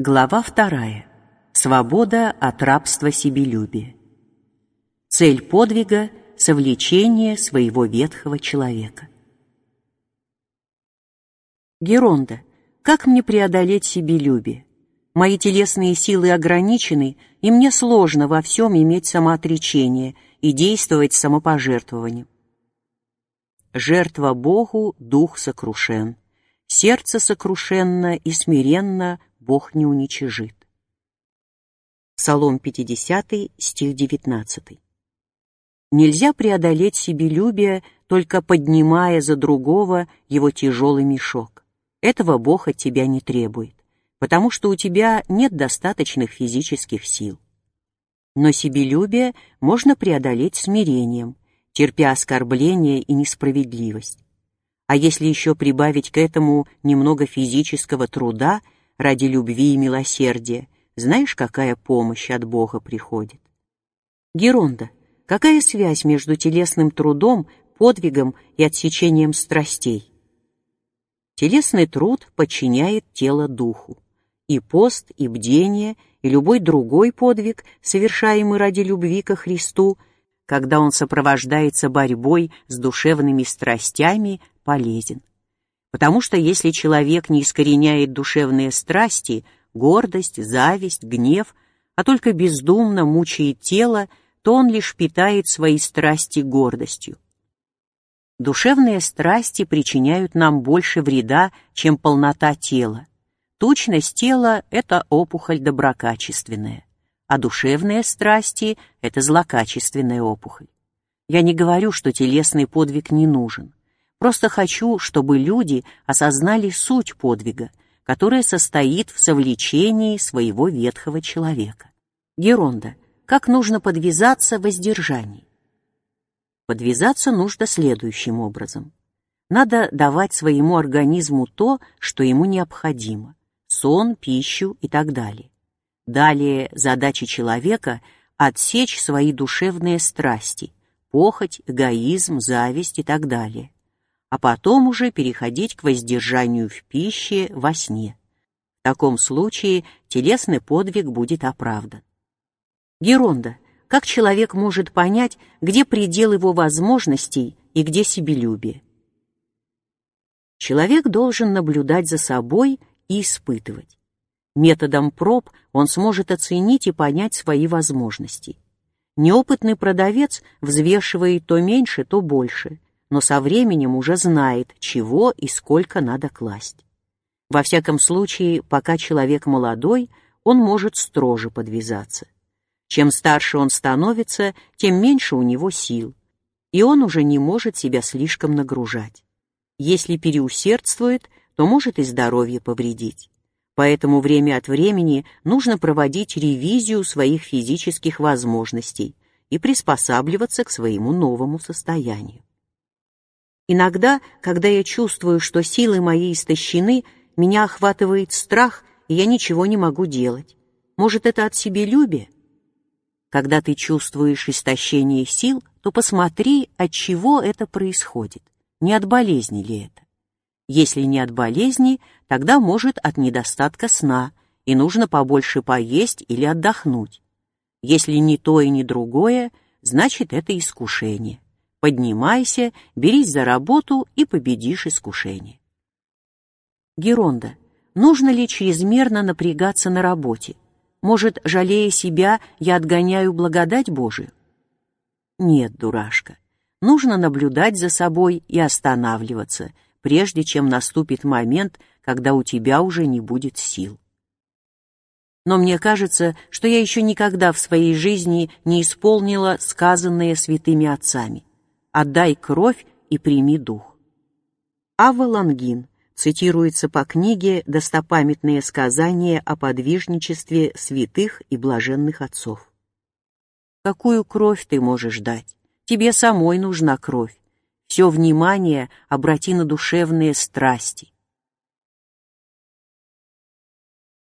Глава 2. Свобода от рабства себелюбия. Цель подвига – совлечение своего ветхого человека. Геронда, как мне преодолеть себелюбие? Мои телесные силы ограничены, и мне сложно во всем иметь самоотречение и действовать самопожертвованием. Жертва Богу дух сокрушен, сердце сокрушенно и смиренно Бог не уничижит. Псалом 50, стих 19. Нельзя преодолеть себелюбие, только поднимая за другого его тяжелый мешок. Этого Бог от тебя не требует, потому что у тебя нет достаточных физических сил. Но себелюбие можно преодолеть смирением, терпя оскорбления и несправедливость. А если еще прибавить к этому немного физического труда ради любви и милосердия, знаешь, какая помощь от Бога приходит? Геронда, какая связь между телесным трудом, подвигом и отсечением страстей? Телесный труд подчиняет тело духу. И пост, и бдение, и любой другой подвиг, совершаемый ради любви ко Христу, когда он сопровождается борьбой с душевными страстями, полезен. Потому что если человек не искореняет душевные страсти, гордость, зависть, гнев, а только бездумно мучает тело, то он лишь питает свои страсти гордостью. Душевные страсти причиняют нам больше вреда, чем полнота тела. Тучность тела – это опухоль доброкачественная, а душевные страсти – это злокачественная опухоль. Я не говорю, что телесный подвиг не нужен. Просто хочу, чтобы люди осознали суть подвига, которая состоит в совлечении своего ветхого человека. Геронда, как нужно подвязаться в воздержании? Подвязаться нужно следующим образом. Надо давать своему организму то, что ему необходимо – сон, пищу и так далее. Далее задача человека – отсечь свои душевные страсти – похоть, эгоизм, зависть и так далее. А потом уже переходить к воздержанию в пище, во сне. В таком случае телесный подвиг будет оправдан. Геронда, как человек может понять, где предел его возможностей и где себелюбие? Человек должен наблюдать за собой и испытывать. Методом проб он сможет оценить и понять свои возможности. Неопытный продавец взвешивает то меньше, то больше, но со временем уже знает, чего и сколько надо класть. Во всяком случае, пока человек молодой, он может строже подвязаться. Чем старше он становится, тем меньше у него сил, и он уже не может себя слишком нагружать. Если переусердствует, то может и здоровье повредить. Поэтому время от времени нужно проводить ревизию своих физических возможностей и приспосабливаться к своему новому состоянию. Иногда, когда я чувствую, что силы мои истощены, меня охватывает страх, и я ничего не могу делать. Может, это от себелюбия? Когда ты чувствуешь истощение сил, то посмотри, от чего это происходит. Не от болезни ли это? Если не от болезни, тогда, может, от недостатка сна, и нужно побольше поесть или отдохнуть. Если ни то и ни другое, значит, это искушение. Поднимайся, берись за работу и победишь искушение. Геронда, нужно ли чрезмерно напрягаться на работе? Может, жалея себя, я отгоняю благодать Божию? Нет, дурашка. Нужно наблюдать за собой и останавливаться, прежде чем наступит момент, когда у тебя уже не будет сил. Но мне кажется, что я еще никогда в своей жизни не исполнила сказанное святыми отцами: «Отдай кровь и прими дух». Авва Лонгин цитируется по книге «Достопамятные сказания о подвижничестве святых и блаженных отцов». Какую кровь ты можешь дать? Тебе самой нужна кровь. Все внимание обрати на душевные страсти.